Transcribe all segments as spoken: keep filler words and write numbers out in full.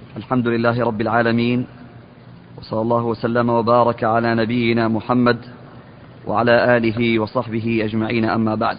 الحمد لله رب العالمين، وصلى الله وسلم وبارك على نبينا محمد وعلى آله وصحبه أجمعين، أما بعد.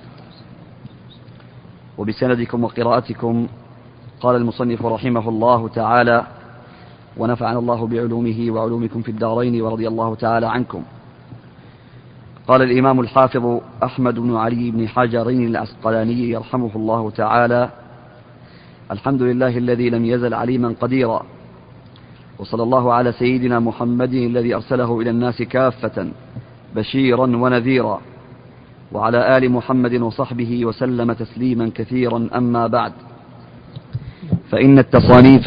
وبسندكم وقراءتكم قال المصنف رحمه الله تعالى: ونفعنا الله بعلومه وعلومكم في الدارين، ورضي الله تعالى عنكم. قال الإمام الحافظ أحمد بن علي بن حجر العسقلاني رحمه الله تعالى: الحمد لله الذي لم يزل عليما قديرا، وصلى الله على سيدنا محمد الذي أرسله إلى الناس كافة بشيرا ونذيرا، وعلى آل محمد وصحبه وسلم تسليما كثيرا، أما بعد. فإن التصانيف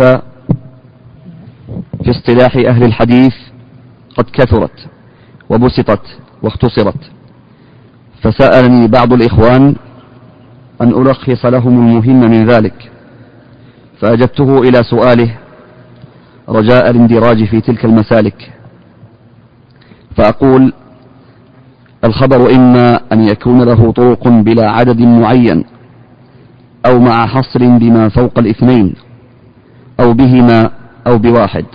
في اصطلاح أهل الحديث قد كثرت وبسطت واختصرت، فسألني بعض الإخوان أن ألخص لهم المهم من ذلك، فأجبته إلى سؤاله رجاء الاندراج في تلك المسالك. فأقول: الخبر إما أن يكون له طرق بلا عدد معين، أو مع حصر بما فوق الاثنين، أو بهما أو بواحد.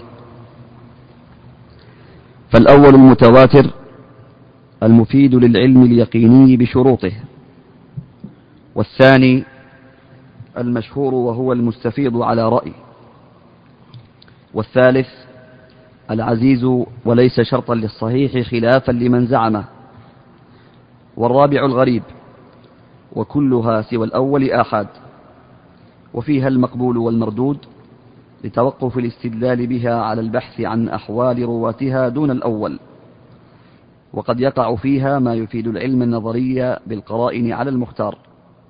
فالأول المتواتر المفيد للعلم اليقيني بشروطه، والثاني المشهور وهو المستفيض على رأي، والثالث العزيز وليس شرطا للصحيح خلافا لمن زعمه، والرابع الغريب، وكلها سوى الأول آحاد، وفيها المقبول والمردود لتوقف الاستدلال بها على البحث عن أحوال رواتها دون الأول، وقد يقع فيها ما يفيد العلم النظري بالقرائن على المختار.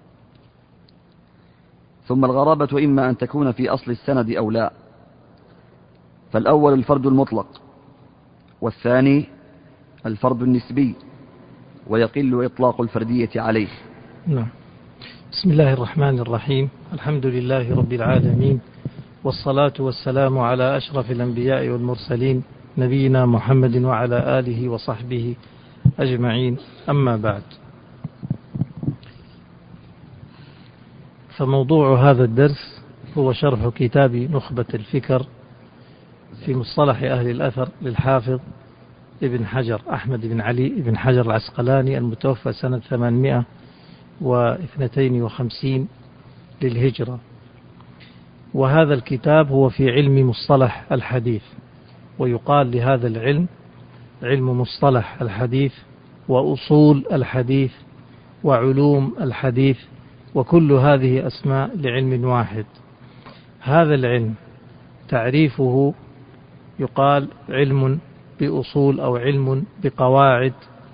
ثم الغرابة إما أن تكون في أصل السند أو لا، فالأول الفرد المطلق، والثاني الفرد النسبي، ويقل إطلاق الفردية عليه. نعم. بسم الله الرحمن الرحيم، الحمد لله رب العالمين، والصلاة والسلام على أشرف الأنبياء والمرسلين، نبينا محمد وعلى آله وصحبه أجمعين، أما بعد. فموضوع هذا الدرس هو شرح كتاب نخبة الفكر في مصطلح أهل الأثر للحافظ ابن حجر أحمد بن علي بن حجر العسقلاني، المتوفى سنة ثمانمائة واثنتين وخمسين للهجرة. وهذا الكتاب هو في علم مصطلح الحديث، ويقال لهذا العلم علم مصطلح الحديث، وأصول الحديث، وعلوم الحديث، وكل هذه أسماء لعلم واحد. هذا العلم تعريفه يقال علم بأصول أو علم بقواعد،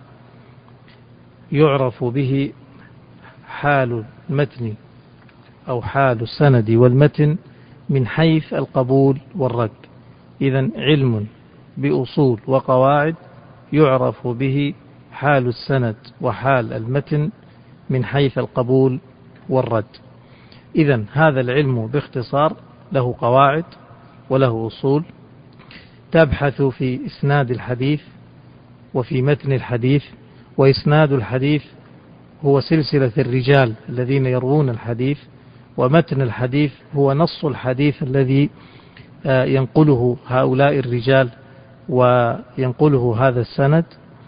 يعرف به حال المتن أو حال السند والمتن من حيث القبول والرد. إذن علم بأصول وقواعد يعرف به حال السند وحال المتن من حيث القبول والرد. إذن هذا العلم باختصار له قواعد وله أصول، تبحث في إسناد الحديث وفي متن الحديث. وإسناد الحديث هو سلسلة الرجال الذين يروون الحديث، ومتن الحديث هو نص الحديث الذي ينقله هؤلاء الرجال وينقله هذا السند.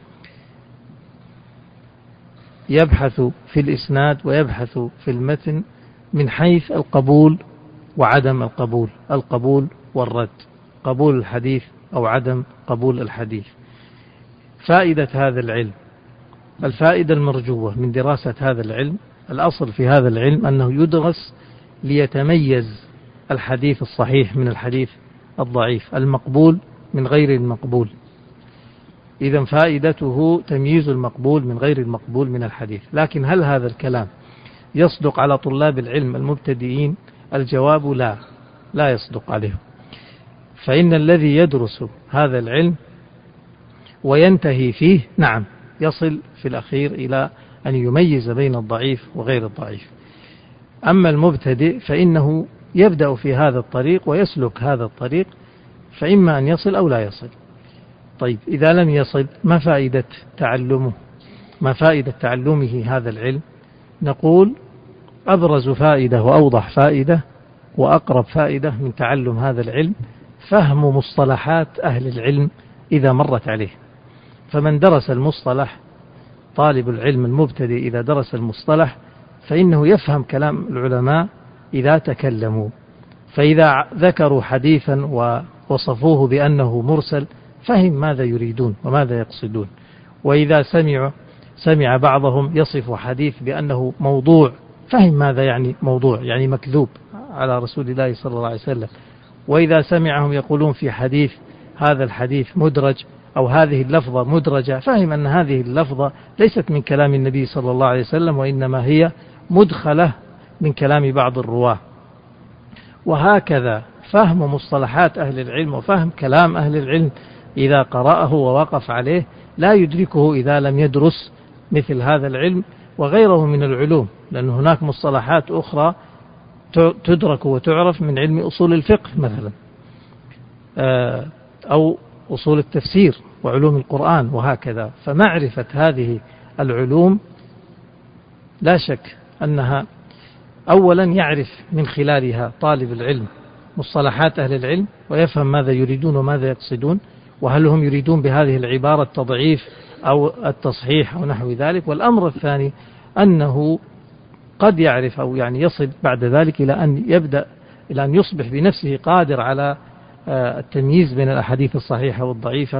يبحث في الإسناد ويبحث في المتن من حيث القبول وعدم القبول، القبول والرد، قبول الحديث أو عدم قبول الحديث. فائدة هذا العلم، الفائدة المرجوة من دراسة هذا العلم، الأصل في هذا العلم أنه يدرس ليتميز الحديث الصحيح من الحديث الضعيف، المقبول من غير المقبول. إذن فائدته تمييز المقبول من غير المقبول من الحديث. لكن هل هذا الكلام يصدق على طلاب العلم المبتدئين؟ الجواب لا، لا يصدق عليهم. فإن الذي يدرس هذا العلم وينتهي فيه نعم يصل في الأخير إلى أن يميز بين الضعيف وغير الضعيف. أما المبتدئ فإنه يبدأ في هذا الطريق ويسلك هذا الطريق، فإما أن يصل أو لا يصل. طيب إذا لم يصل ما فائدة تعلمه؟ ما فائدة تعلمه هذا العلم؟ نقول أبرز فائدة وأوضح فائدة وأقرب فائدة من تعلم هذا العلم فهم مصطلحات أهل العلم إذا مرت عليه. فمن درس المصطلح، طالب العلم المبتدئ إذا درس المصطلح فإنه يفهم كلام العلماء إذا تكلموا، فإذا ذكروا حديثا ووصفوه بأنه مرسل فهم ماذا يريدون وماذا يقصدون. وإذا سمع سمع بعضهم يصف حديث بأنه موضوع فهم ماذا يعني موضوع، يعني مكذوب على رسول الله صلى الله عليه وسلم. وإذا سمعهم يقولون في حديث هذا الحديث مدرج أو هذه اللفظة مدرجة فهم أن هذه اللفظة ليست من كلام النبي صلى الله عليه وسلم وإنما هي مدخلة من كلام بعض الرواة. وهكذا فهم مصطلحات أهل العلم وفهم كلام أهل العلم إذا قرأه ووقف عليه لا يدركه إذا لم يدرس مثل هذا العلم وغيره من العلوم، لأن هناك مصطلحات أخرى تدرك وتعرف من علم أصول الفقه مثلا، أو أصول التفسير وعلوم القرآن وهكذا. فمعرفة هذه العلوم لا شك أنها أولا يعرف من خلالها طالب العلم مصطلحات أهل العلم ويفهم ماذا يريدون وماذا يقصدون، وهل هم يريدون بهذه العبارة التضعيف أو التصحيح أو نحو ذلك. والأمر الثاني أنه قد يعرف أو يعني يصل بعد ذلك إلى أن يبدأ إلى أن يصبح بنفسه قادر على التمييز بين الأحاديث الصحيحة والضعيفة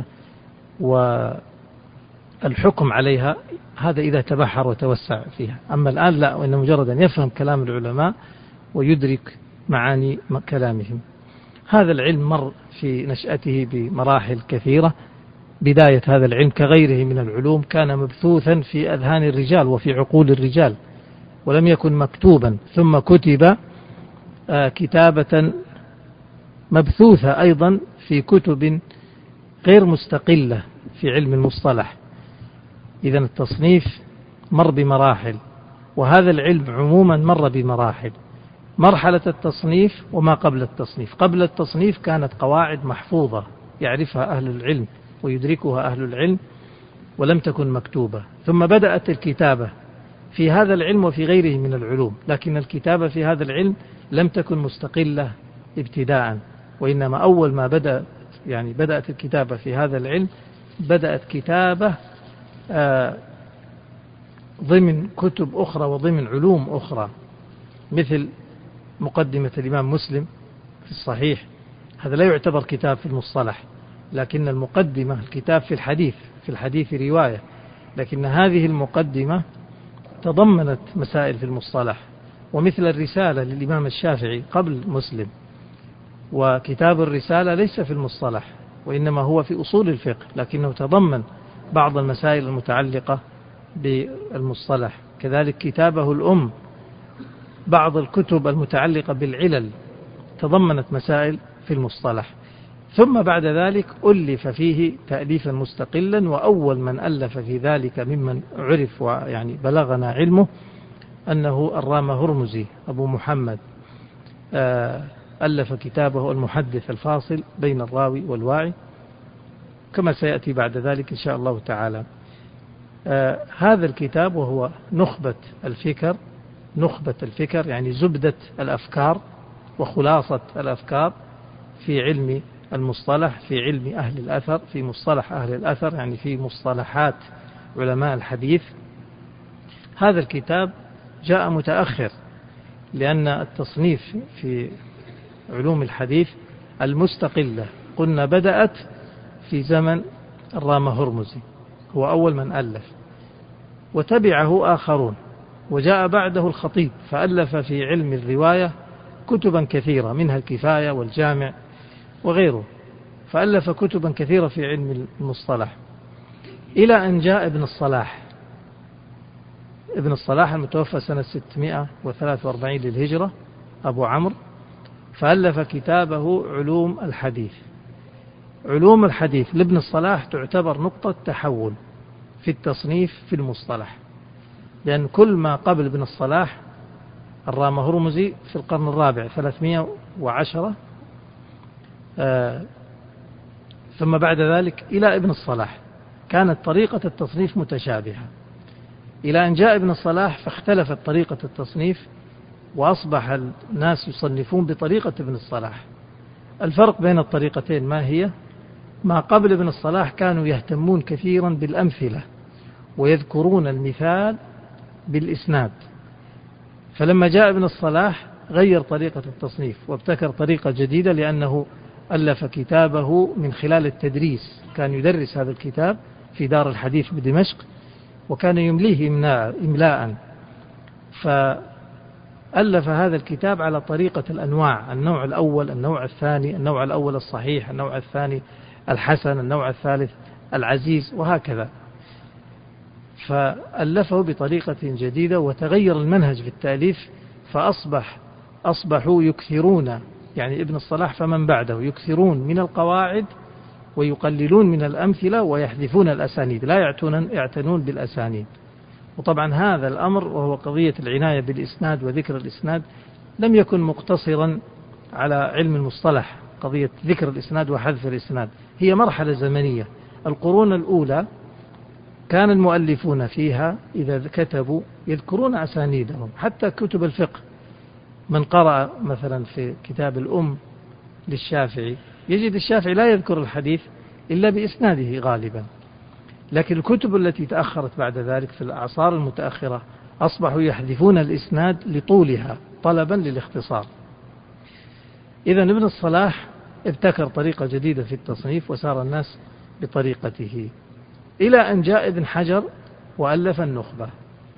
والحكم عليها، هذا إذا تبحر وتوسع فيها. أما الآن لا، وإن مجرد أن يفهم كلام العلماء ويدرك معاني كلامهم. هذا العلم مر في نشأته بمراحل كثيرة. بداية هذا العلم كغيره من العلوم كان مبثوثا في أذهان الرجال وفي عقول الرجال ولم يكن مكتوبا، ثم كتب كتابة مبثوثة أيضا في كتب غير مستقلة في علم المصطلح. إذن التصنيف مر بمراحل، وهذا العلم عموما مر بمراحل. مرحلة التصنيف وما قبل التصنيف. قبل التصنيف كانت قواعد محفوظة يعرفها أهل العلم ويدركها أهل العلم ولم تكن مكتوبة، ثم بدأت الكتابة في هذا العلم وفي غيره من العلوم، لكن الكتابة في هذا العلم لم تكن مستقلة ابتداء، وإنما أول ما بدأ يعني بدأت الكتابة في هذا العلم بدأت كتابة آه ضمن كتب أخرى وضمن علوم أخرى، مثل مقدمة الإمام مسلم في الصحيح. هذا لا يعتبر كتاب في المصطلح، لكن المقدمة الكتاب في الحديث في الحديث رواية، لكن هذه المقدمة تضمنت مسائل في المصطلح. ومثل الرسالة للإمام الشافعي قبل مسلم، وكتاب الرسالة ليس في المصطلح وإنما هو في أصول الفقه، لكنه تضمن بعض المسائل المتعلقة بالمصطلح. كذلك كتابه الأم بعض الكتب المتعلقة بالعلل تضمنت مسائل في المصطلح. ثم بعد ذلك ألف فيه تأليفا مستقلا، وأول من ألف في ذلك ممن عرف ويعني بلغنا علمه أنه الرام هرمزي أبو محمد، ألف كتابه المحدث الفاصل بين الراوي والواعي، كما سيأتي بعد ذلك إن شاء الله تعالى. هذا الكتاب وهو نخبة الفكر، نخبة الفكر يعني زبدة الأفكار وخلاصة الأفكار في علم المصطلح، في علم أهل الأثر، في مصطلح أهل الأثر يعني في مصطلحات علماء الحديث. هذا الكتاب جاء متأخر، لأن التصنيف في علوم الحديث المستقلة قلنا بدأت في زمن الرام هرمزي، هو أول من ألف، وتبعه آخرون، وجاء بعده الخطيب فألف في علم الرواية كتبا كثيرة منها الكفاية والجامع وغيره، فألف كتبا كثيرة في علم المصطلح، إلى أن جاء ابن الصلاح. ابن الصلاح المتوفى سنة ستمائة وثلاثة وأربعين للهجرة أبو عمرو، فألف كتابه علوم الحديث. علوم الحديث لابن الصلاح تعتبر نقطة تحول في التصنيف في المصطلح، لأن كل ما قبل ابن الصلاح الرام هرمزي في القرن الرابع ثلاثمائة وعشرة، آه ثم بعد ذلك إلى ابن الصلاح كانت طريقة التصنيف متشابهة، إلى أن جاء ابن الصلاح فاختلفت طريقة التصنيف وأصبح الناس يصنفون بطريقة ابن الصلاح. الفرق بين الطريقتين ما هي؟ ما قبل ابن الصلاح كانوا يهتمون كثيرا بالأمثلة ويذكرون المثال بالإسناد، فلما جاء ابن الصلاح غير طريقة التصنيف وابتكر طريقة جديدة، لأنه ألف كتابه من خلال التدريس، كان يدرس هذا الكتاب في دار الحديث بدمشق وكان يمليه إملاء، فألف هذا الكتاب على طريقة الأنواع: النوع الأول، النوع الثاني، النوع الأول الصحيح، النوع الثاني الحسن، النوع الثالث العزيز، وهكذا. فألفه بطريقة جديدة وتغير المنهج في التأليف، فأصبح أصبحوا يكثرون، يعني ابن الصلاح فمن بعده يكثرون من القواعد ويقللون من الأمثلة ويحذفون الأسانيد، لا يعتنون بالأسانيد. وطبعا هذا الأمر وهو قضية العناية بالإسناد وذكر الإسناد لم يكن مقتصرا على علم المصطلح، قضية ذكر الإسناد وحذف الإسناد هي مرحلة زمنية. القرون الأولى كان المؤلفون فيها إذا كتبوا يذكرون أسانيدهم، حتى كتب الفقه. من قرأ مثلا في كتاب الأم للشافعي يجد الشافعي لا يذكر الحديث إلا بإسناده غالبا، لكن الكتب التي تأخرت بعد ذلك في الأعصار المتأخرة أصبحوا يحذفون الإسناد لطولها طلبا للاختصار. إذن ابن الصلاح ابتكر طريقة جديدة في التصنيف وسار الناس بطريقته، إلى أن جاء ابن حجر وألف النخبة.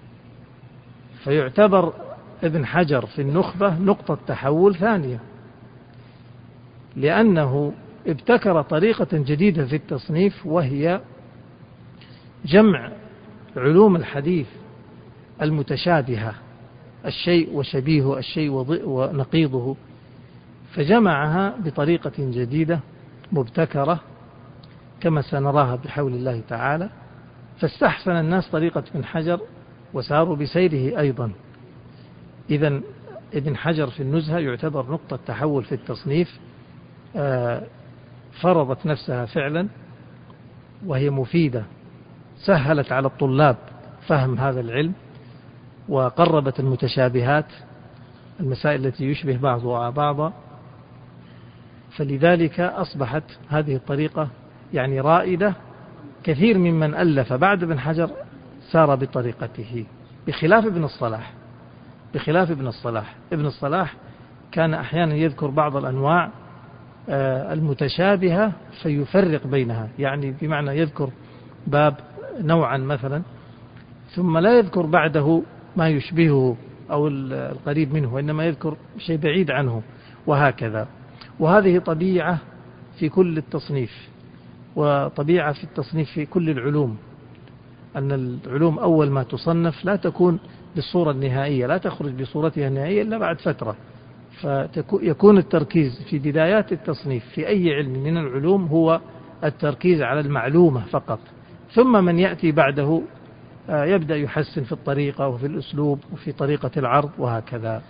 فيعتبر ابن حجر في النخبة نقطة تحول ثانية، لأنه ابتكر طريقة جديدة في التصنيف، وهي جمع علوم الحديث المتشابهة، الشيء وشبيهه، الشيء ونقيضه، فجمعها بطريقة جديدة مبتكرة كما سنراها بحول الله تعالى. فاستحسن الناس طريقة ابن حجر وساروا بسيره أيضا. إذن ابن حجر في النزهة يعتبر نقطة تحول في التصنيف، فرضت نفسها فعلا وهي مفيدة، سهلت على الطلاب فهم هذا العلم وقربت المتشابهات، المسائل التي يشبه بعضها بعضا. فلذلك أصبحت هذه الطريقة يعني رائدة. كثير ممن ألف بعد ابن حجر سار بطريقته، بخلاف ابن الصلاح. بخلاف ابن الصلاح ابن الصلاح كان أحيانا يذكر بعض الأنواع المتشابهة فيفرق بينها، يعني بمعنى يذكر باب نوعا مثلا ثم لا يذكر بعده ما يشبهه أو القريب منه، وإنما يذكر شيء بعيد عنه، وهكذا. وهذه طبيعة في كل التصنيف، وطبيعة في التصنيف في كل العلوم، أن العلوم أول ما تصنف لا تكون بالصورة النهائية، لا تخرج بصورتها النهائية إلا بعد فترة. فيكون التركيز في بدايات التصنيف في أي علم من العلوم هو التركيز على المعلومة فقط، ثم من يأتي بعده يبدأ يحسن في الطريقة وفي الأسلوب وفي طريقة العرض وهكذا.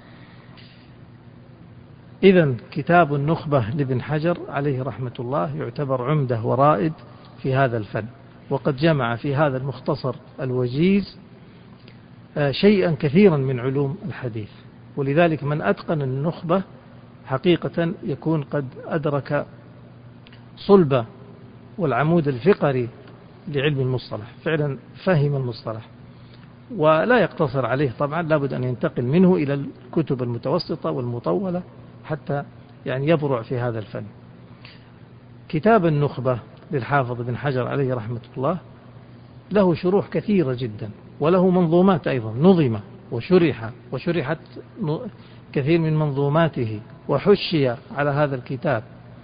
إذن كتاب النخبة لابن حجر عليه رحمة الله يعتبر عمدة ورائد في هذا الفن، وقد جمع في هذا المختصر الوجيز شيئا كثيرا من علوم الحديث. ولذلك من أتقن النخبة حقيقة يكون قد أدرك صلب والعمود الفقري لعلم المصطلح، فعلا فهم المصطلح، ولا يقتصر عليه طبعا، لابد أن ينتقل منه إلى الكتب المتوسطة والمطولة حتى يعني يبرع في هذا الفن. كتاب النخبة للحافظ ابن حجر عليه رحمة الله له شروح كثيرة جدا، وله منظومات أيضا نظمة وشرح وشرحت كثير من منظوماته وحشي على هذا الكتاب.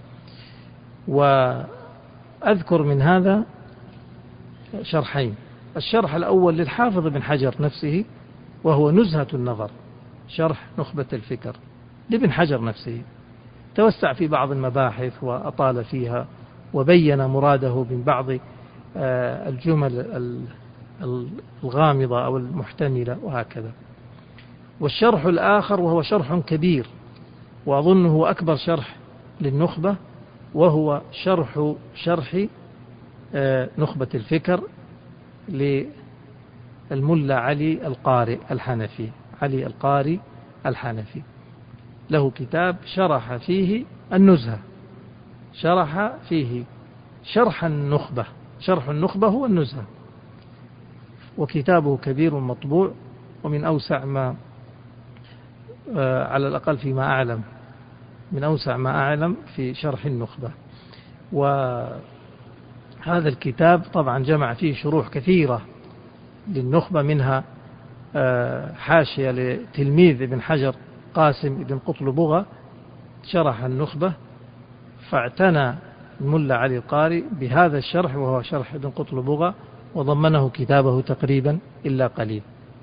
وأذكر من هذا شرحين: الشرح الأول للحافظ ابن حجر نفسه وهو نزهة النظر، شرح نخبة الفكر لابن حجر نفسه، توسع في بعض المباحث وأطال فيها وبين مراده من بعض الجمل الغامضة أو المحتملة وهكذا. والشرح الآخر وهو شرح كبير وأظنه أكبر شرح للنخبة، وهو شرح شرح نخبة الفكر للملا علي القاري الحنفي، علي القاري الحنفي، له كتاب شرح فيه النزهة، شرح فيه شرح النخبة، شرح النخبة هو النزهة، وكتابه كبير مطبوع ومن أوسع ما على الأقل فيما أعلم من أوسع ما أعلم في شرح النخبة. وهذا الكتاب طبعا جمع فيه شروح كثيرة للنخبة، منها حاشية لتلميذ ابن حجر قاسم ابن قطلبغة شرح النخبة، فاعتنى الملا علي القاري بهذا الشرح وهو شرح ابن قطلبغة وضمنه كتابه تقريبا إلا قليل.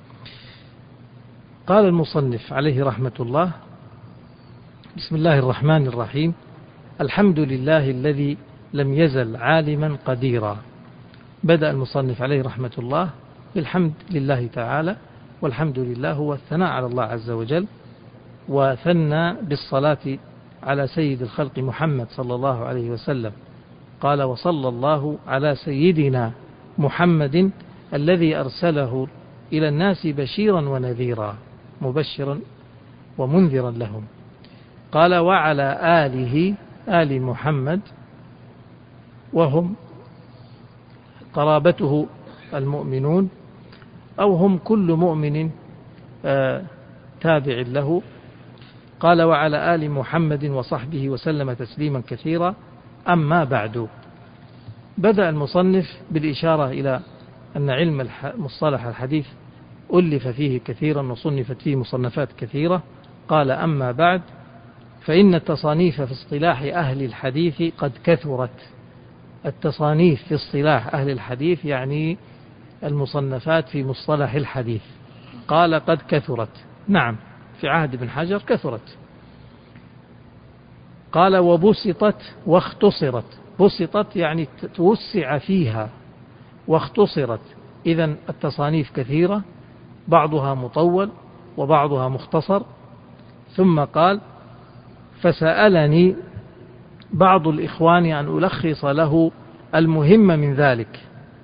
قال المصنف عليه رحمة الله: بسم الله الرحمن الرحيم، الحمد لله الذي لم يزل عالما قديرا. بدأ المصنف عليه رحمة الله بالحمد لله تعالى، والحمد لله هو الثناء على الله عز وجل، وثنى بالصلاة على سيد الخلق محمد صلى الله عليه وسلم، قال: وصلى الله على سيدنا محمد الذي أرسله إلى الناس بشيرا ونذيرا، مبشرا ومنذرا لهم. قال: وعلى آله، آل محمد، وهم قرابته المؤمنون، أو هم كل مؤمن آه تابع له. قال: وعلى آل محمد وصحبه وسلم تسليما كثيرا. أما بعد، بدأ المصنف بالإشارة إلى أن علم مصطلح الحديث ألف فيه كثيرا وصنفت فيه مصنفات كثيرة. قال: أما بعد، فإن التصانيف في اصطلاح أهل الحديث قد كثرت. التصانيف في اصطلاح أهل الحديث يعني المصنفات في مصطلح الحديث. قال: قد كثرت، نعم، في عهد ابن حجر كثرت. قال: وبسطت واختصرت. بسطت يعني توسع فيها، واختصرت، إذن التصانيف كثيرة، بعضها مطول وبعضها مختصر. ثم قال: فسألني بعض الإخوان أن ألخص له المهم من ذلك.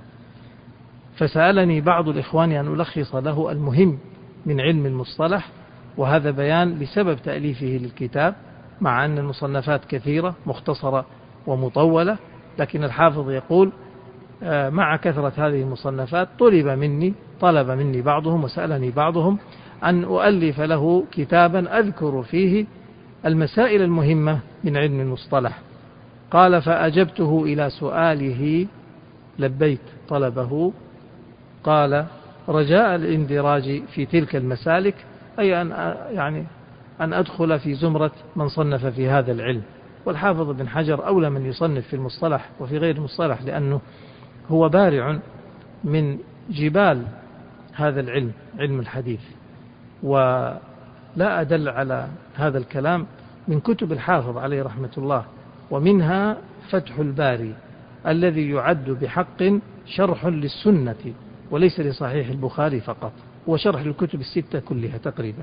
فسألني بعض الإخوان أن ألخص له المهم من علم المصطلح، وهذا بيان لسبب تأليفه للكتاب، مع أن المصنفات كثيرة مختصرة ومطولة، لكن الحافظ يقول: مع كثرة هذه المصنفات طلب مني طلب مني بعضهم وسألني بعضهم أن أؤلف له كتابا أذكر فيه المسائل المهمة من علم المصطلح. قال: فأجبته إلى سؤاله، لبيت طلبه. قال: رجاء الاندراج في تلك المسالك، أي أن يعني أن أدخل في زمرة من صنف في هذا العلم. والحافظ بن حجر أولى من يصنف في المصطلح وفي غير المصطلح، لأنه هو بارع من جبال هذا العلم، علم الحديث. ولا أدل على هذا الكلام من كتب الحافظ عليه رحمة الله، ومنها فتح الباري الذي يعد بحق شرح للسنة وليس لصحيح البخاري فقط، وشرح للكتب الستة كلها تقريبا.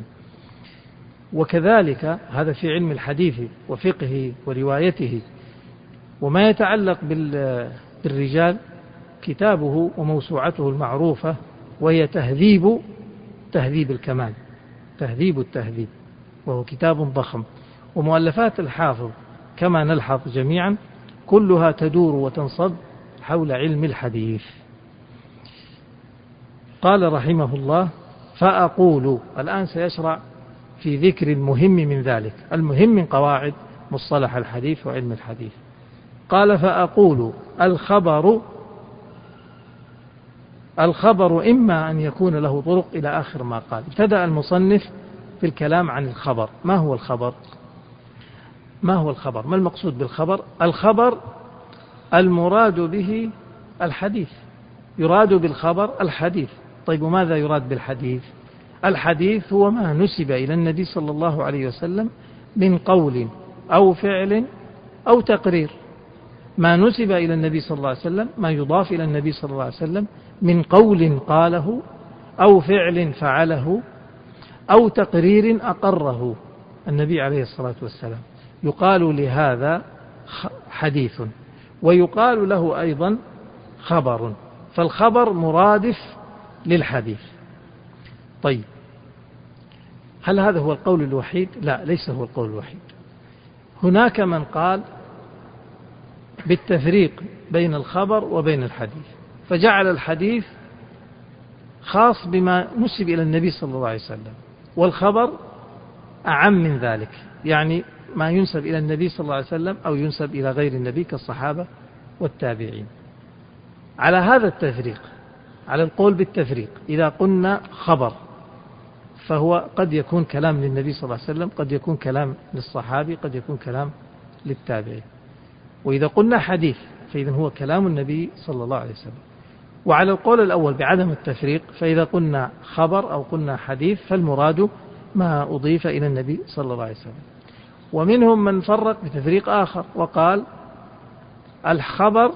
وكذلك هذا في علم الحديث وفقه وروايته. وما يتعلق بالرجال كتابه وموسوعته المعروفة، وهي تهذيب تهذيب الكمال، تهذيب التهذيب، وهو كتاب ضخم. ومؤلفات الحافظ كما نلحظ جميعا كلها تدور وتنصب حول علم الحديث. قال رحمه الله: فأقول، الآن سيشرع في ذكر المهم من ذلك، المهم من قواعد مصطلح الحديث وعلم الحديث. قال: فأقول الخبر الخبر إما أن يكون له طرق إلى آخر ما قال. ابتدأ المصنف في الكلام عن الخبر. ما هو الخبر؟ ما هو الخبر؟ ما المقصود بالخبر؟ الخبر المراد به الحديث، يراد بالخبر الحديث. طيب، وماذا يراد بالحديث؟ الحديث هو ما نسب إلى النبي صلى الله عليه وسلم من قول أو فعل أو تقرير. ما نسب إلى النبي صلى الله عليه وسلم، ما يضاف إلى النبي صلى الله عليه وسلم من قول قاله أو فعل فعله أو تقرير أقره النبي عليه الصلاة والسلام، يقال لهذا حديث، ويقال له أيضا خبر. فالخبر مرادف للحديث. طيب، هل هذا هو القول الوحيد؟ لا، ليس هو القول الوحيد. هناك من قال بالتفريق بين الخبر وبين الحديث، فجعل الحديث خاص بما نسب إلى النبي صلى الله عليه وسلم، والخبر أعم من ذلك، يعني ما ينسب إلى النبي صلى الله عليه وسلم أو ينسب إلى غير النبي كالصحابة والتابعين. على هذا التفريق، على القول بالتفريق، إذا قلنا خبر فهو قد يكون كلام للنبي صلى الله عليه وسلم، قد يكون كلام للصحابي، قد يكون كلام للتابعين. وإذا قلنا حديث فإذا هو كلام النبي صلى الله عليه وسلم. وعلى القول الأول بعدم التفريق، فإذا قلنا خبر أو قلنا حديث فالمراد ما أضيف إلى النبي صلى الله عليه وسلم. ومنهم من فرق بتفريق آخر وقال الخبر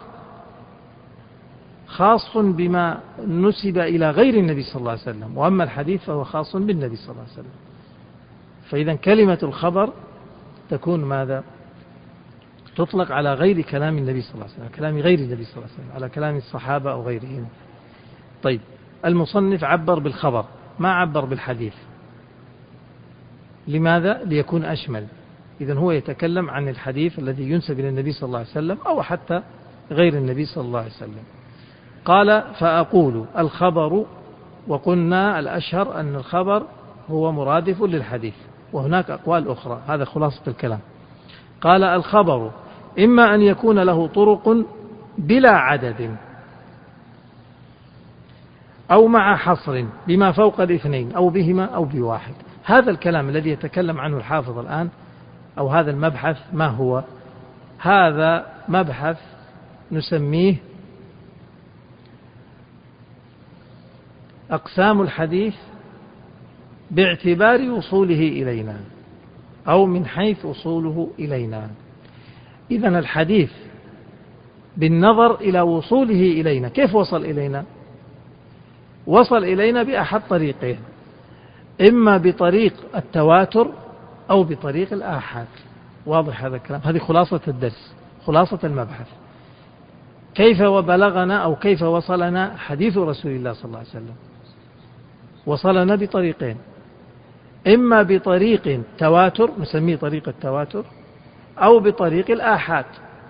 خاص بما نسب إلى غير النبي صلى الله عليه وسلم، وأما الحديث فهو خاص بالنبي صلى الله عليه وسلم. فإذا كلمة الخبر تكون ماذا؟ تطلق على غير كلام النبي صلى الله عليه وسلم، كلام غير النبي صلى الله عليه وسلم، على كلام الصحابة أو غيرهم. طيب، المصنف عبر بالخبر ما عبر بالحديث. لماذا؟ ليكون أشمل. إذن هو يتكلم عن الحديث الذي ينسب إلى النبي صلى الله عليه وسلم أو حتى غير النبي صلى الله عليه وسلم. قال فأقول الخبر، وقلنا الأشهر أن الخبر هو مرادف للحديث، وهناك أقوال أخرى، هذا خلاصة الكلام. قال الخبر إما أن يكون له طرق بلا عدد أو مع حصر بما فوق الاثنين أو بهما أو بواحد. هذا الكلام الذي يتكلم عنه الحافظ الآن أو هذا المبحث ما هو؟ هذا مبحث نسميه أقسام الحديث باعتبار وصوله إلينا أو من حيث وصوله إلينا. إذن الحديث بالنظر إلى وصوله إلينا، كيف وصل إلينا؟ وصل إلينا بأحد طريقين، إما بطريق التواتر أو بطريق الآحاد. واضح هذا الكلام؟ هذه خلاصة الدرس، خلاصة المبحث. كيف وبلغنا أو كيف وصلنا حديث رسول الله صلى الله عليه وسلم؟ وصلنا بطريقين، إما بطريق تواتر نسميه طريق التواتر أو بطريق الآحاد.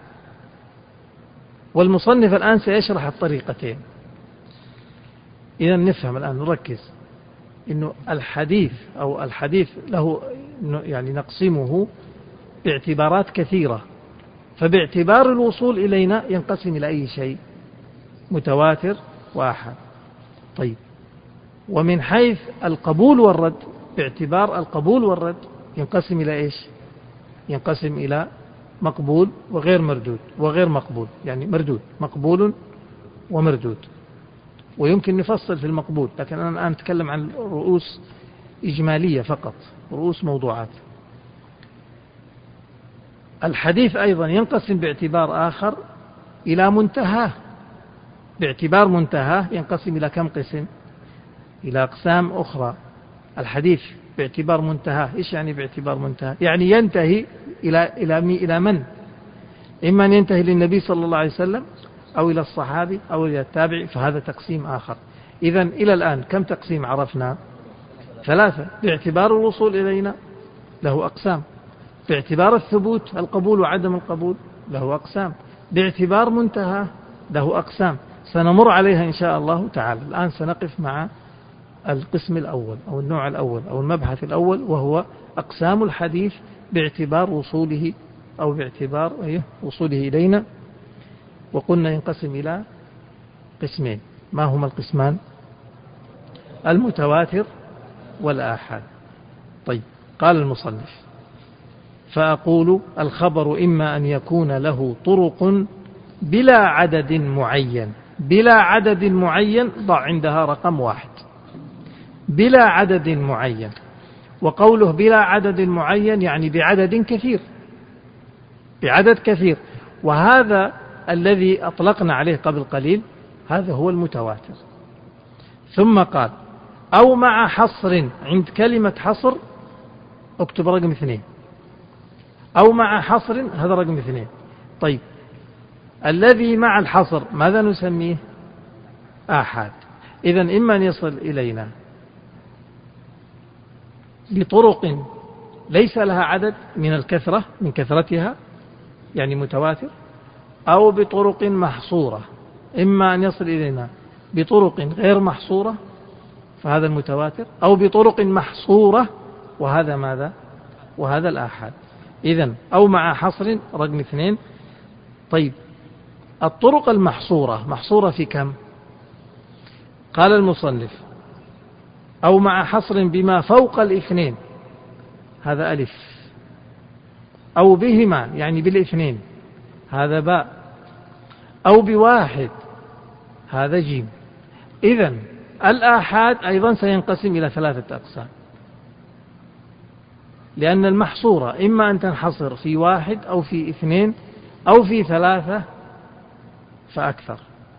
والمصنف الآن سيشرح الطريقتين. إذا نفهم الآن، نركز إنه الحديث أو الحديث له يعني نقسمه باعتبارات كثيرة. فباعتبار الوصول إلينا ينقسم إلى أي شيء؟ متواتر وآحاد. طيب، ومن حيث القبول والرد، باعتبار القبول والرد ينقسم إلى إيش؟ ينقسم إلى مقبول وغير مردود وغير مقبول، يعني مردود، مقبول ومردود. ويمكن نفصل في المقبول، لكن أنا الآن أتكلم عن رؤوس إجمالية فقط، رؤوس موضوعات. الحديث أيضا ينقسم باعتبار آخر إلى منتهى، باعتبار منتهى ينقسم إلى كم قسم؟ إلى أقسام أخرى. الحديث باعتبار منتهى، إيش يعني باعتبار منتهى؟ يعني ينتهي إلى إلى إلى من؟ إما أن ينتهي للنبي صلى الله عليه وسلم أو إلى الصحابي أو إلى التابعي، فهذا تقسيم آخر. إذن إلى الآن كم تقسيم عرفنا؟ ثلاثة. باعتبار الوصول إلينا له أقسام، باعتبار الثبوت القبول وعدم القبول له أقسام، باعتبار منتهى له أقسام، سنمر عليها إن شاء الله تعالى. الآن سنقف مع القسم الأول أو النوع الأول أو المبحث الأول، وهو أقسام الحديث باعتبار وصوله أو باعتبار أيه وصوله إلينا. وقلنا ينقسم إلى قسمين، ما هما القسمان؟ المتواتر والآحاد. طيب، قال المصنف فأقول الخبر إما أن يكون له طرق بلا عدد معين. بلا عدد معين ضع عندها رقم واحد، بلا عدد معين. وقوله بلا عدد معين يعني بعدد كثير، بعدد كثير. وهذا الذي أطلقنا عليه قبل قليل، هذا هو المتواتر. ثم قال أو مع حصر، عند كلمة حصر اكتب رقم اثنين، أو مع حصر هذا رقم اثنين. طيب، الذي مع الحصر ماذا نسميه؟ آحاد. إذن إما أن يصل إلينا بطرق ليس لها عدد من الكثرة من كثرتها يعني متواتر، أو بطرق محصورة، إما أن يصل إلينا بطرق غير محصورة فهذا المتواتر، أو بطرق محصورة وهذا ماذا؟ وهذا الآحاد. إذن أو مع حصر رقم اثنين. طيب الطرق المحصورة محصورة في كم؟ قال المصنف أو مع حصر بما فوق الاثنين، هذا ألف، أو بهما يعني بالاثنين هذا باء، أو بواحد هذا جيم. إذن الآحاد أيضا سينقسم إلى ثلاثة أقسام، لأن المحصورة إما أن تنحصر في واحد أو في اثنين أو في ثلاثة فأكثر.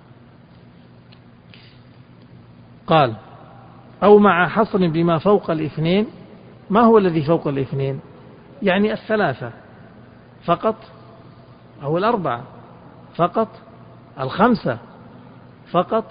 قال أو مع حصر بما فوق الاثنين. ما هو الذي فوق الاثنين؟ يعني الثلاثة فقط، أو الأربعة فقط، الخمسة فقط،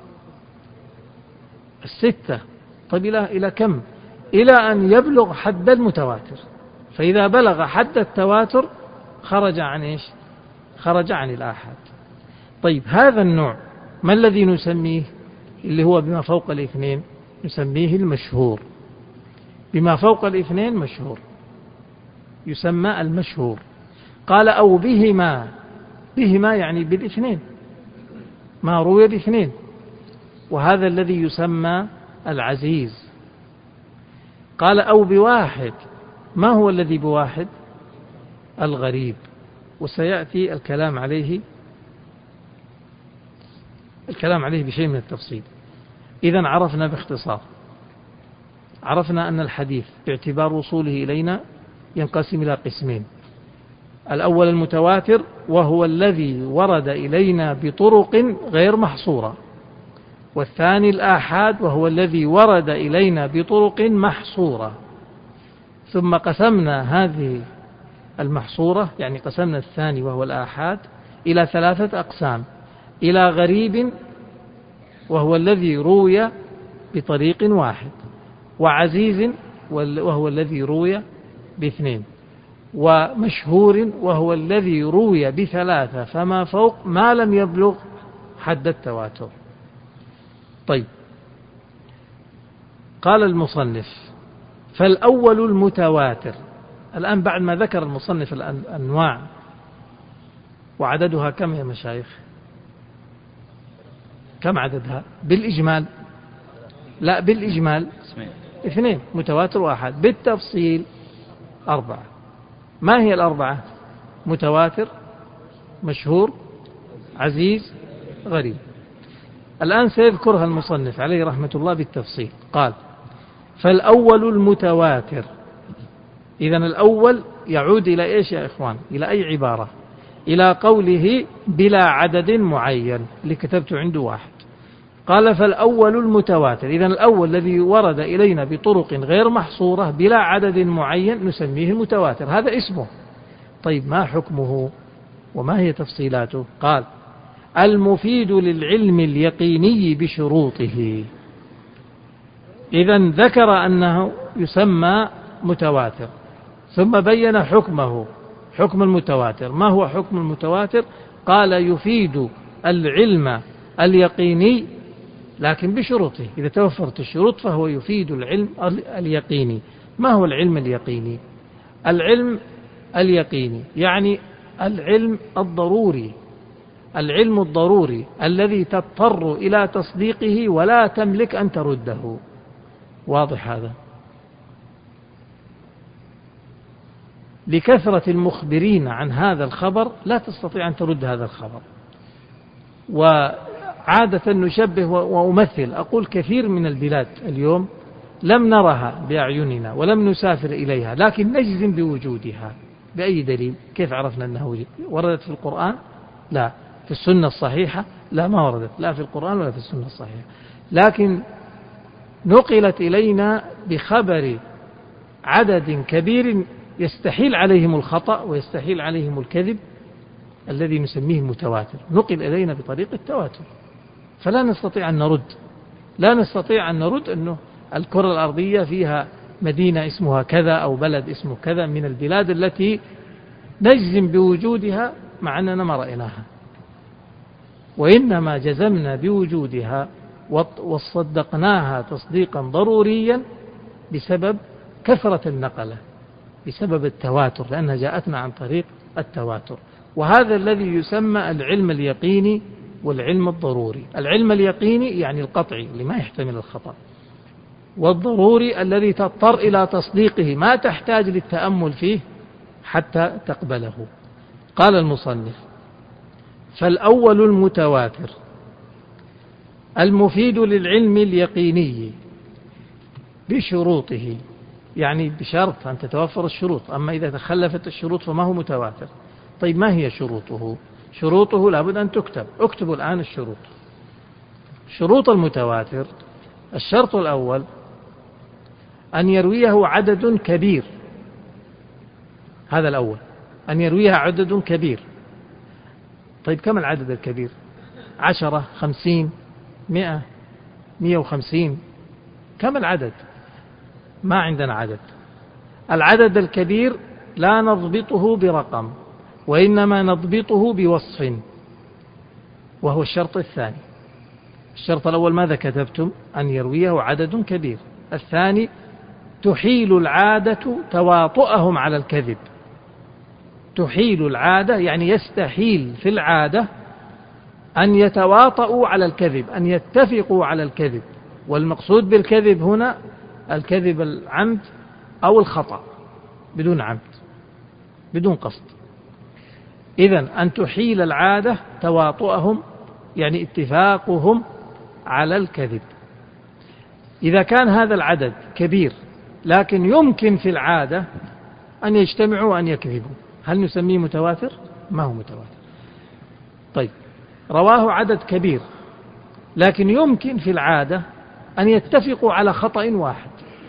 الستة. طيب إلى إلى كم؟ إلى أن يبلغ حد المتواتر، فإذا بلغ حد التواتر خرج عن إيش؟ خرج عن الآحاد. طيب هذا النوع ما الذي نسميه اللي هو بما فوق الاثنين؟ نسميه المشهور. بما فوق الاثنين مشهور، يسمى المشهور. قال أو بهما، بهما يعني بالاثنين، ما روي باثنين، وهذا الذي يسمى العزيز. قال أو بواحد. ما هو الذي بواحد؟ الغريب، وسيأتي الكلام عليه الكلام عليه بشيء من التفصيل. إذن عرفنا باختصار، عرفنا أن الحديث باعتبار وصوله إلينا ينقسم إلى قسمين. الأول المتواتر وهو الذي ورد إلينا بطرق غير محصورة، والثاني الآحاد وهو الذي ورد إلينا بطرق محصورة. ثم قسمنا هذه المحصورة، يعني قسمنا الثاني وهو الآحاد إلى ثلاثة أقسام: إلى غريب وهو الذي روي بطريق واحد، وعزيز وهو الذي روي باثنين، ومشهور وهو الذي روي بثلاثة فما فوق ما لم يبلغ حد التواتر. طيب قال المصنف فالأول المتواتر. الآن بعد ما ذكر المصنف الأنواع وعددها كم يا مشايخ؟ كم عددها بالإجمال؟ لا بالإجمال اثنين، متواتر واحد. بالتفصيل أربعة. ما هي الأربعة؟ متواتر، مشهور، عزيز، غريب. الآن سيذكرها المصنف عليه رحمة الله بالتفصيل. قال فالأول المتواتر. إذن الأول يعود إلى إيش يا إخوان؟ إلى أي عبارة؟ إلى قوله بلا عدد معين اللي كتبته عنده واحد. قال فالأول المتواتر. إذن الأول الذي ورد إلينا بطرق غير محصورة بلا عدد معين نسميه المتواتر، هذا اسمه. طيب ما حكمه وما هي تفصيلاته؟ قال المفيد للعلم اليقيني بشروطه. إذن ذكر أنه يسمى متواتر، ثم بين حكمه، حكم المتواتر. ما هو حكم المتواتر؟ قال يفيد العلم اليقيني لكن بشروطه. إذا توفرت الشروط فهو يفيد العلم اليقيني. ما هو العلم اليقيني؟ العلم اليقيني يعني العلم الضروري، العلم الضروري الذي تضطر إلى تصديقه ولا تملك أن ترده. واضح هذا؟ لكثرة المخبرين عن هذا الخبر لا تستطيع أن ترد هذا الخبر. وعادة نشبه وأمثل، أقول كثير من البلاد اليوم لم نرها بأعيننا ولم نسافر إليها لكن نجزم بوجودها. بأي دليل؟ كيف عرفنا أنها وجد؟ وردت في القرآن؟ لا. في السنة الصحيحة؟ لا، ما وردت لا في القرآن ولا في السنة الصحيحة، لكن نقلت إلينا بخبر عدد كبير يستحيل عليهم الخطأ ويستحيل عليهم الكذب الذي نسميه المتواتر، نقل إلينا بطريق التواتر. فلا نستطيع أن نرد، لا نستطيع أن نرد أنه الكرة الأرضية فيها مدينة اسمها كذا أو بلد اسمه كذا من البلاد التي نجزم بوجودها مع أننا ما رأيناها، وإنما جزمنا بوجودها وصدقناها تصديقا ضروريا بسبب كثرة النقلة، بسبب التواتر، لأنها جاءتنا عن طريق التواتر. وهذا الذي يسمى العلم اليقيني والعلم الضروري. العلم اليقيني يعني القطعي اللي ما يحتمل الخطأ، والضروري الذي تضطر إلى تصديقه ما تحتاج للتأمل فيه حتى تقبله. قال المصنف: فالأول المتواتر المفيد للعلم اليقيني بشروطه، يعني بشرط أن تتوفر الشروط، أما إذا تخلفت الشروط فما هو متواتر. طيب ما هي شروطه؟ شروطه لابد أن تكتب. اكتبوا الآن الشروط. شروط المتواتر: الشرط الأول أن يرويه عدد كبير، هذا الأول، أن يرويها عدد كبير. طيب كم العدد الكبير؟ عشرة، خمسين، مئة، مئة وخمسين، كم العدد؟ ما عندنا عدد. العدد الكبير لا نضبطه برقم، وإنما نضبطه بوصف، وهو الشرط الثاني. الشرط الأول ماذا كتبتم؟ أن يرويه عدد كبير. الثاني تحيل العادة تواطؤهم على الكذب. تحيل العادة يعني يستحيل في العادة أن يتواطؤوا على الكذب، أن يتفقوا على الكذب. والمقصود بالكذب هنا الكذب العمد أو الخطأ بدون عمد، بدون قصد. إذن أن تحيل العادة تواطؤهم يعني اتفاقهم على الكذب. إذا كان هذا العدد كبير لكن يمكن في العادة أن يجتمعوا وأن يكذبوا، هل نسميه متواتر؟ ما هو متواتر. طيب رواه عدد كبير لكن يمكن في العادة أن يتفقوا على خطأ واحد،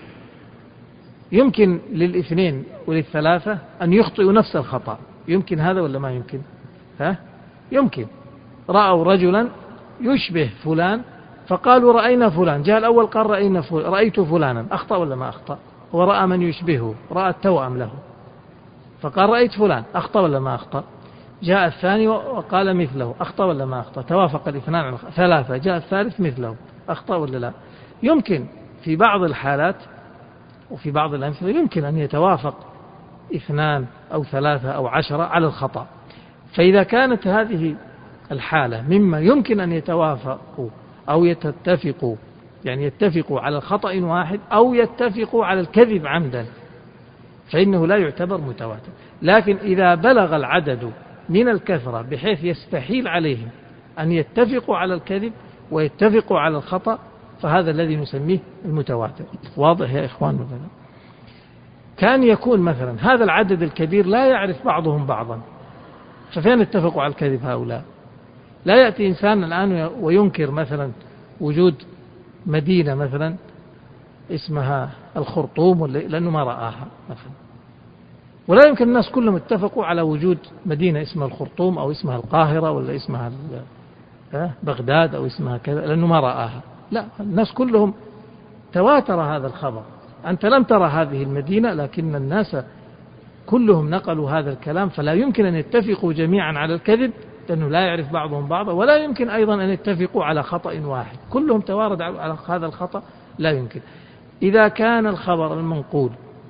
يمكن للاثنين وللثلاثة أن يخطئوا نفس الخطأ، يمكن هذا ولا ما يمكن؟ ها؟ يمكن. رأوا رجلا يشبه فلان فقالوا رأينا فلان، جاء الأول قال رأينا فلان، رأيت فلانا، أخطأ ولا ما أخطأ؟ هو رأى من يشبهه، رأى التوأم له فقال رأيت فلان، أخطأ ولا ما أخطأ؟ جاء الثاني وقال مثله، أخطأ ولا ما أخطأ؟ توافق الاثنان على ثلاثة، جاء الثالث مثله، أخطأ ولا لا؟ يمكن في بعض الحالات وفي بعض الأمثلة يمكن أن يتوافق اثنان أو ثلاثة أو عشرة على الخطأ. فإذا كانت هذه الحالة مما يمكن أن يتوافقوا أو يتفقوا، يعني يتفقوا على خطأ واحد أو يتفقوا على الكذب عمدا، فإنه لا يعتبر متواتر. لكن إذا بلغ العدد من الكثرة بحيث يستحيل عليهم أن يتفقوا على الكذب ويتفقوا على الخطأ فهذا الذي نسميه المتواتر. واضح يا إخوان مثلا؟ كان يكون مثلا هذا العدد الكبير لا يعرف بعضهم بعضا، ففين اتفقوا على الكذب هؤلاء؟ لا يأتي إنسان الآن وينكر مثلا وجود مدينة مثلا اسمها الخرطوم لأنه ما رآها مثلا، ولا يمكن الناس كلهم اتفقوا على وجود مدينة اسمها الخرطوم أو اسمها القاهرة ولا اسمها بغداد أو اسمها كذا لأنه ما رآها. لا، الناس كلهم تواتر هذا الخبر. أنت لم ترى هذه المدينة لكن الناس كلهم نقلوا هذا الكلام، فلا يمكن أن يتفقوا جميعا على الكذب لأنه لا يعرف بعضهم بعضا، ولا يمكن أيضا أن يتفقوا على خطأ واحد، كلهم توارد على هذا الخطأ، لا يمكن. إذا كان الخبر المنقول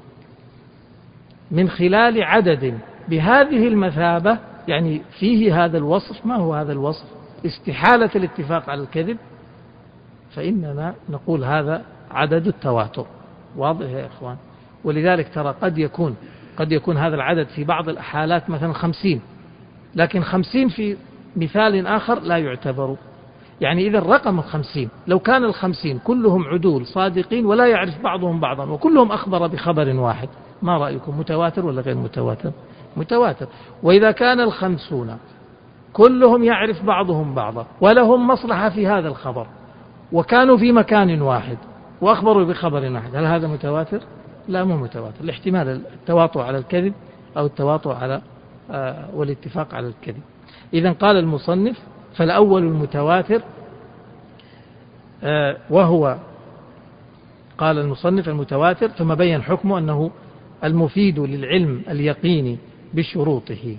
من خلال عدد بهذه المثابة يعني فيه هذا الوصف، ما هو هذا الوصف؟ استحالة الاتفاق على الكذب، فإننا نقول هذا عدد التواتر. واضح يا إخوان؟ ولذلك ترى قد يكون قد يكون هذا العدد في بعض الحالات مثلا خمسين، لكن خمسين في مثال آخر لا يعتبر. يعني إذا الرقم الخمسين لو كان الخمسين كلهم عدول صادقين ولا يعرف بعضهم بعضا وكلهم أخبر بخبر واحد، ما رأيكم؟ متواتر ولا غير متواتر؟ متواتر. وإذا كان الخمسون كلهم يعرف بعضهم بعضا ولهم مصلحة في هذا الخبر وكانوا في مكان واحد وأخبروا بخبر واحد، هل هذا متواتر؟ لا، مو متواتر، الاحتمال التواطؤ على الكذب أو التواطؤ على آه والاتفاق على الكذب. إذن قال المصنف: فالأول المتواتر آه وهو قال المصنف المتواتر ثم بين حكمه أنه المفيد للعلم اليقيني بشروطه.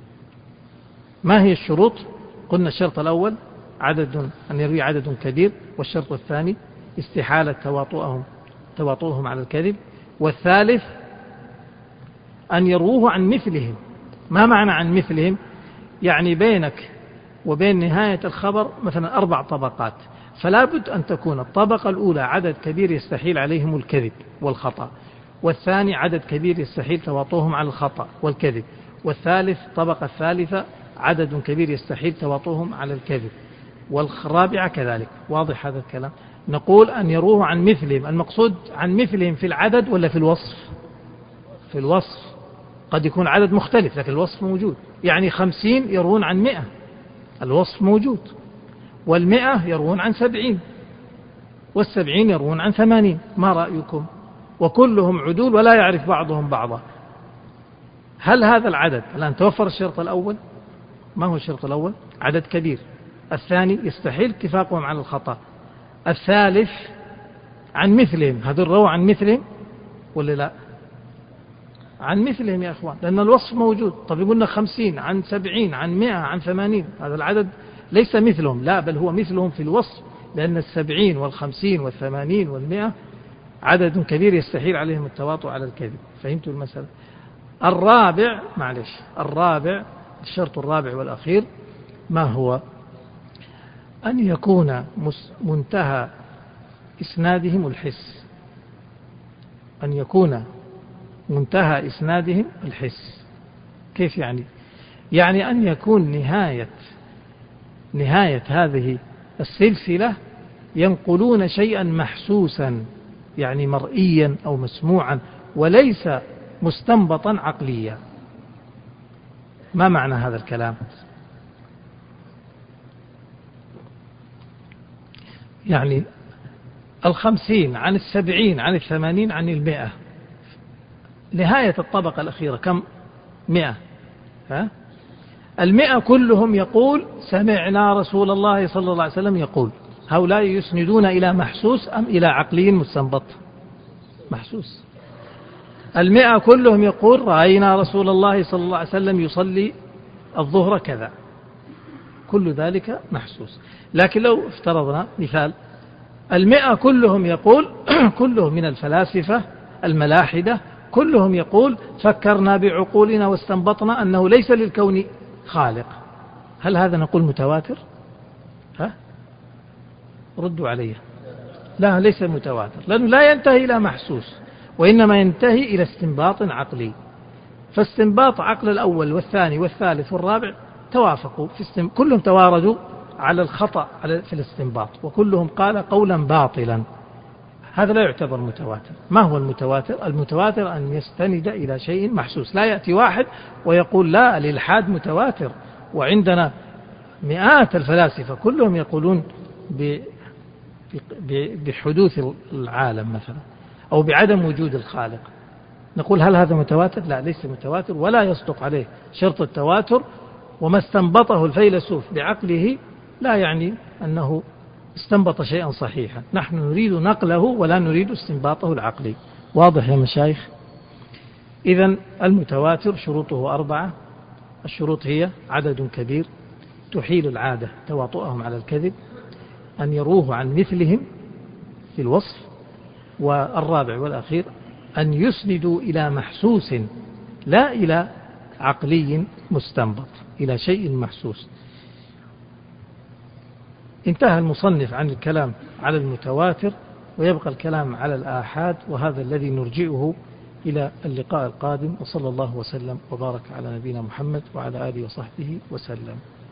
ما هي الشروط؟ قلنا الشرط الأول عدد أن يروي عدد كبير، والشرط الثاني استحالة تواطؤهم تواطؤهم على الكذب، والثالث أن يروه عن مثلهم. ما معنى عن مثلهم؟ يعني بينك وبين نهاية الخبر مثلا أربع طبقات، فلا بد أن تكون الطبقة الأولى عدد كبير يستحيل عليهم الكذب والخطأ، والثاني عدد كبير يستحيل تواطؤهم على الخطأ والكذب، والثالث طبقة الثالثة عدد كبير يستحيل تواطؤهم على الكذب، والرابعة كذلك. واضح هذا الكلام؟ نقول أن يروه عن مثلهم، المقصود عن مثلهم في العدد ولا في الوصف؟ في الوصف. قد يكون عدد مختلف لكن الوصف موجود، يعني خمسين يروون عن مئة، الوصف موجود، والمئة يروون عن سبعين، والسبعين يروون عن ثمانين. ما رأيكم؟ وكلهم عدول ولا يعرف بعضهم بعضا. هل هذا العدد الآن توفر الشرط الأول؟ ما هو الشرط الأول؟ عدد كبير. الثاني يستحيل اتفاقهم على الخطأ. الثالث عن مثلهم، هذول رووا عن مثلهم ولا لا؟ عن مثلهم يا أخوان، لأن الوصف موجود. طب يقولنا خمسين عن سبعين عن مئة عن ثمانين، هذا العدد ليس مثلهم، لا بل هو مثلهم في الوصف، لأن السبعين والخمسين والثمانين والمئة عدد كبير يستحيل عليهم التواطؤ على الكذب. فهمتوا المسألة؟ الرابع معلش الرابع الشرط الرابع والأخير ما هو؟ أن يكون منتهى إسنادهم الحس. أن يكون منتهى إسنادهم الحس. كيف يعني؟ يعني أن يكون نهاية نهاية هذه السلسلة ينقلون شيئا محسوسا، يعني مرئيا أو مسموعا، وليس مستنبطا عقليا. ما معنى هذا الكلام؟ يعني الخمسين عن السبعين عن الثمانين عن المئة، نهاية الطبقة الأخيرة كم؟ مئة. ها؟ المئة كلهم يقول سمعنا رسول الله صلى الله عليه وسلم يقول. هؤلاء يسندون إلى محسوس أم إلى عقلي مستنبط؟ محسوس. المئة كلهم يقول رأينا رسول الله صلى الله عليه وسلم يصلي الظهر كذا، كل ذلك محسوس. لكن لو افترضنا مثال المئة كلهم يقول كلهم من الفلاسفة الملاحدة كلهم يقول فكرنا بعقولنا واستنبطنا أنه ليس للكون خالق، هل هذا نقول متواتر؟ ها؟ ردوا علي. لا، ليس متواتر، لأنه لا ينتهي إلى محسوس، وإنما ينتهي إلى استنباط عقلي. فاستنباط عقل الأول والثاني والثالث والرابع توافقوا في استن... كلهم تواردوا على الخطأ في الاستنباط، وكلهم قال قولا باطلا. هذا لا يعتبر متواتر. ما هو المتواتر؟ المتواتر أن يستند إلى شيء محسوس. لا يأتي واحد ويقول لا الإلحاد متواتر، وعندنا مئات الفلاسفة كلهم يقولون ب... بحدوث العالم مثلا، أو بعدم وجود الخالق. نقول هل هذا متواتر؟ لا، ليس متواتر، ولا يصدق عليه شرط التواتر. وما استنبطه الفيلسوف بعقله لا يعني أنه استنبط شيئا صحيحا. نحن نريد نقله ولا نريد استنباطه العقلي. واضح يا مشايخ؟ إذن المتواتر شروطه أربعة. الشروط هي عدد كبير تحيل العادة تواطؤهم على الكذب، أن يروه عن مثلهم في الوصف، والرابع والأخير أن يسندوا إلى محسوس لا إلى عقلي مستنبط، إلى شيء محسوس. انتهى المصنف عن الكلام على المتواتر، ويبقى الكلام على الآحاد، وهذا الذي نرجئه إلى اللقاء القادم. وصلى الله وسلم وبارك على نبينا محمد وعلى آله وصحبه وسلم.